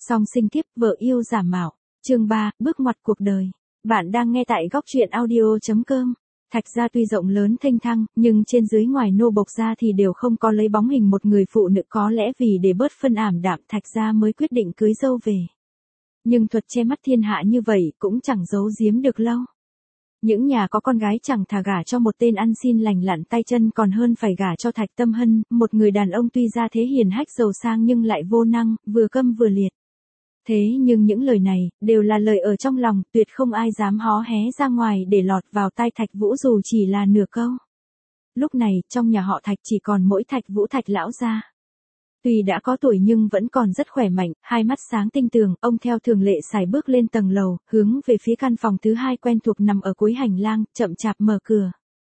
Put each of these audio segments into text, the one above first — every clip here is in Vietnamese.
Song sinh kiếp vợ yêu giả mạo. Chương 3, bước ngoặt cuộc đời. Bạn đang nghe tại góc truyện audio.com. Thạch gia tuy rộng lớn thênh thang, nhưng trên dưới ngoài nô bộc gia thì đều không có lấy bóng hình một người phụ nữ, có lẽ vì để bớt phân ảm đạm Thạch gia mới quyết định cưới dâu về. Nhưng thuật che mắt thiên hạ như vậy cũng chẳng giấu giếm được lâu. Những nhà có con gái chẳng thà gả cho một tên ăn xin lành lặn tay chân còn hơn phải gả cho Thạch Tâm Hân, một người đàn ông tuy ra thế hiền hách giàu sang nhưng lại vô năng, vừa câm vừa liệt. Thế nhưng những lời này, đều là lời ở trong lòng, tuyệt không ai dám hó hé ra ngoài để lọt vào tai Thạch Vũ dù chỉ là nửa câu. Lúc này, trong nhà họ Thạch chỉ còn mỗi Thạch Vũ Thạch lão gia. Tuy đã có tuổi nhưng vẫn còn rất khỏe mạnh, hai mắt sáng tinh tường, ông theo thường lệ sải bước lên tầng lầu, hướng về phía căn phòng thứ hai quen thuộc nằm ở cuối hành lang, chậm chạp mở cửa.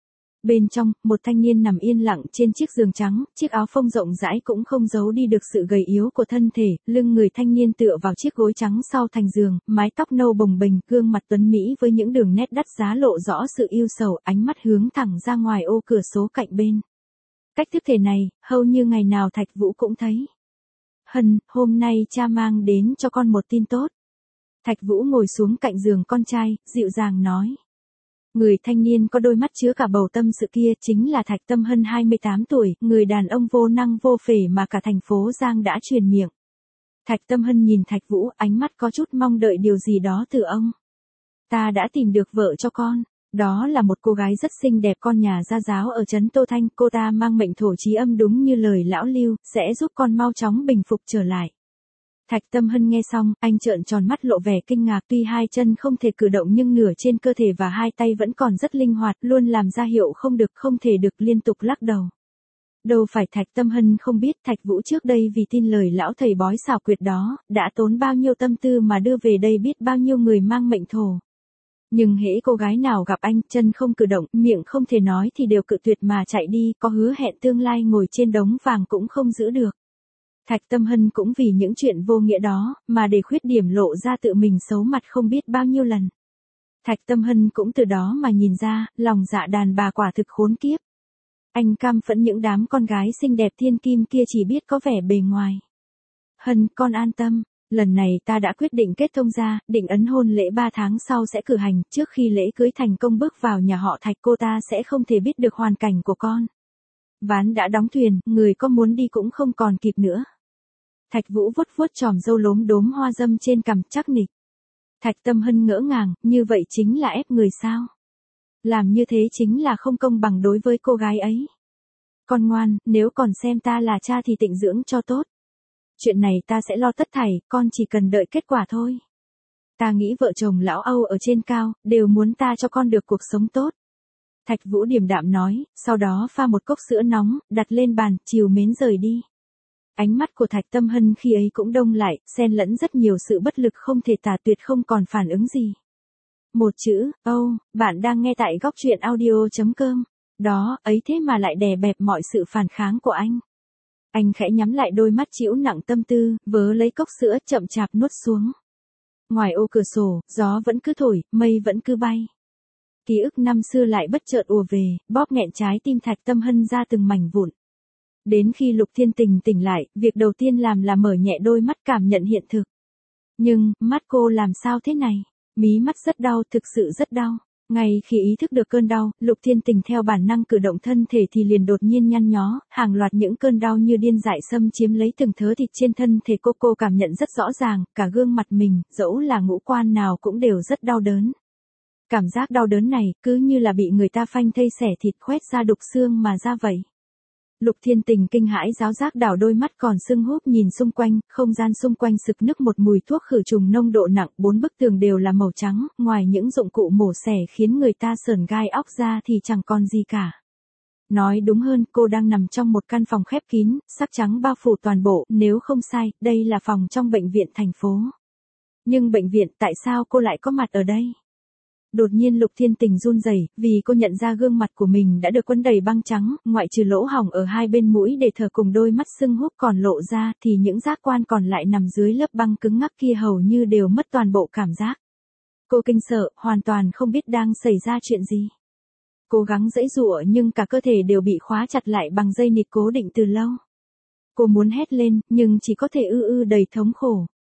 Bên trong, một thanh niên nằm yên lặng trên chiếc giường trắng, chiếc áo phông rộng rãi cũng không giấu đi được sự gầy yếu của thân thể, lưng người thanh niên tựa vào chiếc gối trắng sau thành giường, mái tóc nâu bồng bềnh, gương mặt tuấn mỹ với những đường nét đắt giá lộ rõ sự yêu sầu, ánh mắt hướng thẳng ra ngoài ô cửa sổ cạnh bên. Cách thức thể này, hầu như ngày nào Thạch Vũ cũng thấy. Hân, hôm nay cha mang đến cho con một tin tốt. Thạch Vũ ngồi xuống cạnh giường con trai, dịu dàng nói. Người thanh niên có đôi mắt chứa cả bầu tâm sự kia chính là Thạch Tâm Hân 28 tuổi, người đàn ông vô năng vô phể mà cả thành phố Giang đã truyền miệng. Thạch Tâm Hân nhìn Thạch Vũ, ánh mắt có chút mong đợi điều gì đó từ ông. Ta đã tìm được vợ cho con. Đó là một cô gái rất xinh đẹp con nhà gia giáo ở trấn Tô Thanh, cô ta mang mệnh thổ chí âm đúng như lời lão Lưu, sẽ giúp con mau chóng bình phục trở lại. Thạch Tâm Hân nghe xong, anh trợn tròn mắt lộ vẻ kinh ngạc, tuy hai chân không thể cử động nhưng nửa trên cơ thể và hai tay vẫn còn rất linh hoạt, luôn làm ra hiệu không thể được liên tục lắc đầu. Đâu phải Thạch Tâm Hân không biết Thạch Vũ trước đây vì tin lời lão thầy bói xảo quyệt đó, đã tốn bao nhiêu tâm tư mà đưa về đây biết bao nhiêu người mang mệnh thổ. Nhưng hễ cô gái nào gặp anh, chân không cử động, miệng không thể nói thì đều cự tuyệt mà chạy đi, có hứa hẹn tương lai ngồi trên đống vàng cũng không giữ được. Thạch Tâm Hân cũng vì những chuyện vô nghĩa đó, mà để khuyết điểm lộ ra tự mình xấu mặt không biết bao nhiêu lần. Thạch Tâm Hân cũng từ đó mà nhìn ra, lòng dạ đàn bà quả thực khốn kiếp. Anh căm phẫn những đám con gái xinh đẹp thiên kim kia chỉ biết có vẻ bề ngoài. Hân, con an tâm. Lần này ta đã quyết định kết thông gia, định ấn hôn lễ 3 tháng sau sẽ cử hành, trước khi lễ cưới thành công bước vào nhà họ Thạch cô ta sẽ không thể biết được hoàn cảnh của con. Ván đã đóng thuyền, người có muốn đi cũng không còn kịp nữa. Thạch Vũ vuốt vuốt chòm râu lốm đốm hoa dâm trên cằm chắc nịch. Thạch Tâm Hân ngỡ ngàng, như vậy chính là ép người sao? Làm như thế chính là không công bằng đối với cô gái ấy. Con ngoan, nếu còn xem ta là cha thì tịnh dưỡng cho tốt. Chuyện này ta sẽ lo tất thảy, con chỉ cần đợi kết quả thôi. Ta nghĩ vợ chồng lão Âu ở trên cao, đều muốn ta cho con được cuộc sống tốt. Thạch Vũ điềm đạm nói, sau đó pha một cốc sữa nóng, đặt lên bàn, trìu mến rời đi. Ánh mắt của Thạch Tâm Hân khi ấy cũng đông lại, xen lẫn rất nhiều sự bất lực không thể tả, tuyệt không còn phản ứng gì. Một chữ, Âu, bạn đang nghe tại góc truyện audio.com. Đó, ấy thế mà lại đè bẹp mọi sự phản kháng của anh. Anh khẽ nhắm lại đôi mắt trĩu nặng tâm tư, vớ lấy cốc sữa chậm chạp nuốt xuống. Ngoài ô cửa sổ, gió vẫn cứ thổi, mây vẫn cứ bay. Ký ức năm xưa lại bất chợt ùa về, bóp nghẹn trái tim Thạch Tâm Hân ra từng mảnh vụn. Đến khi Lục Thiên Tình tỉnh lại, việc đầu tiên làm là mở nhẹ đôi mắt cảm nhận hiện thực. Nhưng, mắt cô làm sao thế này? Mí mắt rất đau, thực sự rất đau. Ngay khi ý thức được cơn đau, Lục Thiên Tình theo bản năng cử động thân thể thì liền đột nhiên nhăn nhó, hàng loạt những cơn đau như điên dại xâm chiếm lấy từng thớ thịt trên thân thể cô cảm nhận rất rõ ràng, cả gương mặt mình, dẫu là ngũ quan nào cũng đều rất đau đớn. Cảm giác đau đớn này, cứ như là bị người ta phanh thây xẻ thịt khoét ra đục xương mà ra vậy. Lục Thiên Tình kinh hãi ráo rác đảo đôi mắt còn sưng húp nhìn xung quanh, không gian xung quanh sực nức một mùi thuốc khử trùng nông độ nặng, 4 bức tường đều là màu trắng, ngoài những dụng cụ mổ xẻ khiến người ta sởn gai óc ra thì chẳng còn gì cả. Nói đúng hơn, cô đang nằm trong một căn phòng khép kín, sắc trắng bao phủ toàn bộ, nếu không sai, đây là phòng trong bệnh viện thành phố. Nhưng bệnh viện, tại sao cô lại có mặt ở đây? Đột nhiên Lục Thiên Tình run rẩy, vì cô nhận ra gương mặt của mình đã được quấn đầy băng trắng, ngoại trừ lỗ hổng ở hai bên mũi để thở cùng đôi mắt sưng húp còn lộ ra thì những giác quan còn lại nằm dưới lớp băng cứng ngắc kia hầu như đều mất toàn bộ cảm giác. Cô kinh sợ, hoàn toàn không biết đang xảy ra chuyện gì. Cố gắng giãy giụa nhưng cả cơ thể đều bị khóa chặt lại bằng dây nịt cố định từ lâu. Cô muốn hét lên, nhưng chỉ có thể ư đầy thống khổ.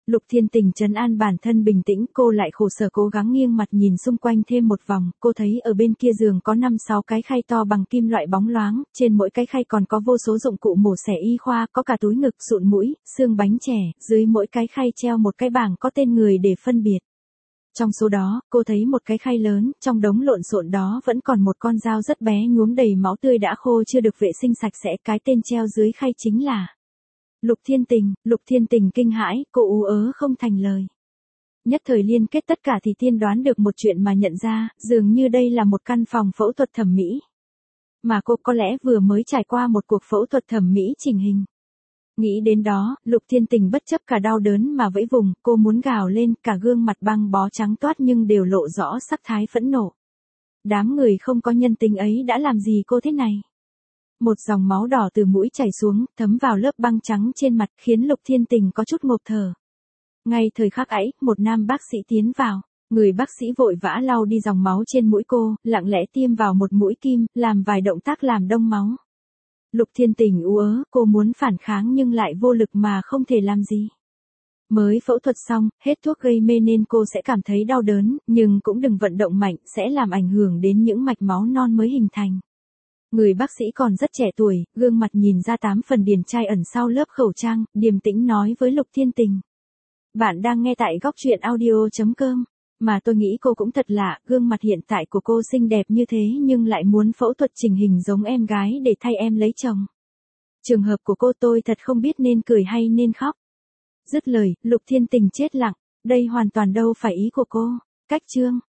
Lục Thiên Tình trấn an bản thân bình tĩnh, cô lại khổ sở cố gắng nghiêng mặt nhìn xung quanh thêm một vòng, cô thấy ở bên kia giường có 5-6 cái khay to bằng kim loại bóng loáng, trên mỗi cái khay còn có vô số dụng cụ mổ xẻ y khoa, có cả túi ngực, sụn mũi, xương bánh trẻ, dưới mỗi cái khay treo một cái bảng có tên người để phân biệt. Trong số đó, cô thấy một cái khay lớn, trong đống lộn xộn đó vẫn còn một con dao rất bé nhuốm đầy máu tươi đã khô chưa được vệ sinh sạch sẽ, cái tên treo dưới khay chính là Lục Thiên Tình kinh hãi, cô ú ớ không thành lời. Nhất thời liên kết tất cả thì tiên đoán được một chuyện mà nhận ra, dường như đây là một căn phòng phẫu thuật thẩm mỹ. Mà cô có lẽ vừa mới trải qua một cuộc phẫu thuật thẩm mỹ chỉnh hình. Nghĩ đến đó, Lục Thiên Tình bất chấp cả đau đớn mà vẫy vùng, cô muốn gào lên, cả gương mặt băng bó trắng toát nhưng đều lộ rõ sắc thái phẫn nộ. Đám người không có nhân tính ấy đã làm gì cô thế này? Một dòng máu đỏ từ mũi chảy xuống, thấm vào lớp băng trắng trên mặt, khiến Lục Thiên Tình có chút ngộp thở. Ngay thời khắc ấy, một nam bác sĩ tiến vào. Người bác sĩ vội vã lau đi dòng máu trên mũi cô, lặng lẽ tiêm vào một mũi kim, làm vài động tác làm đông máu. Lục Thiên Tình ú ớ, cô muốn phản kháng nhưng lại vô lực mà không thể làm gì. Mới phẫu thuật xong, hết thuốc gây mê nên cô sẽ cảm thấy đau đớn, nhưng cũng đừng vận động mạnh, sẽ làm ảnh hưởng đến những mạch máu non mới hình thành. Người bác sĩ còn rất trẻ tuổi, gương mặt nhìn ra 8 phần điển trai ẩn sau lớp khẩu trang, điềm tĩnh nói với Lục Thiên Tình. Bạn đang nghe tại góc truyện audio.com. Mà tôi nghĩ cô cũng thật lạ, gương mặt hiện tại của cô xinh đẹp như thế nhưng lại muốn phẫu thuật chỉnh hình giống em gái để thay em lấy chồng. Trường hợp của cô tôi thật không biết nên cười hay nên khóc. Dứt lời, Lục Thiên Tình chết lặng, đây hoàn toàn đâu phải ý của cô. Cách chương.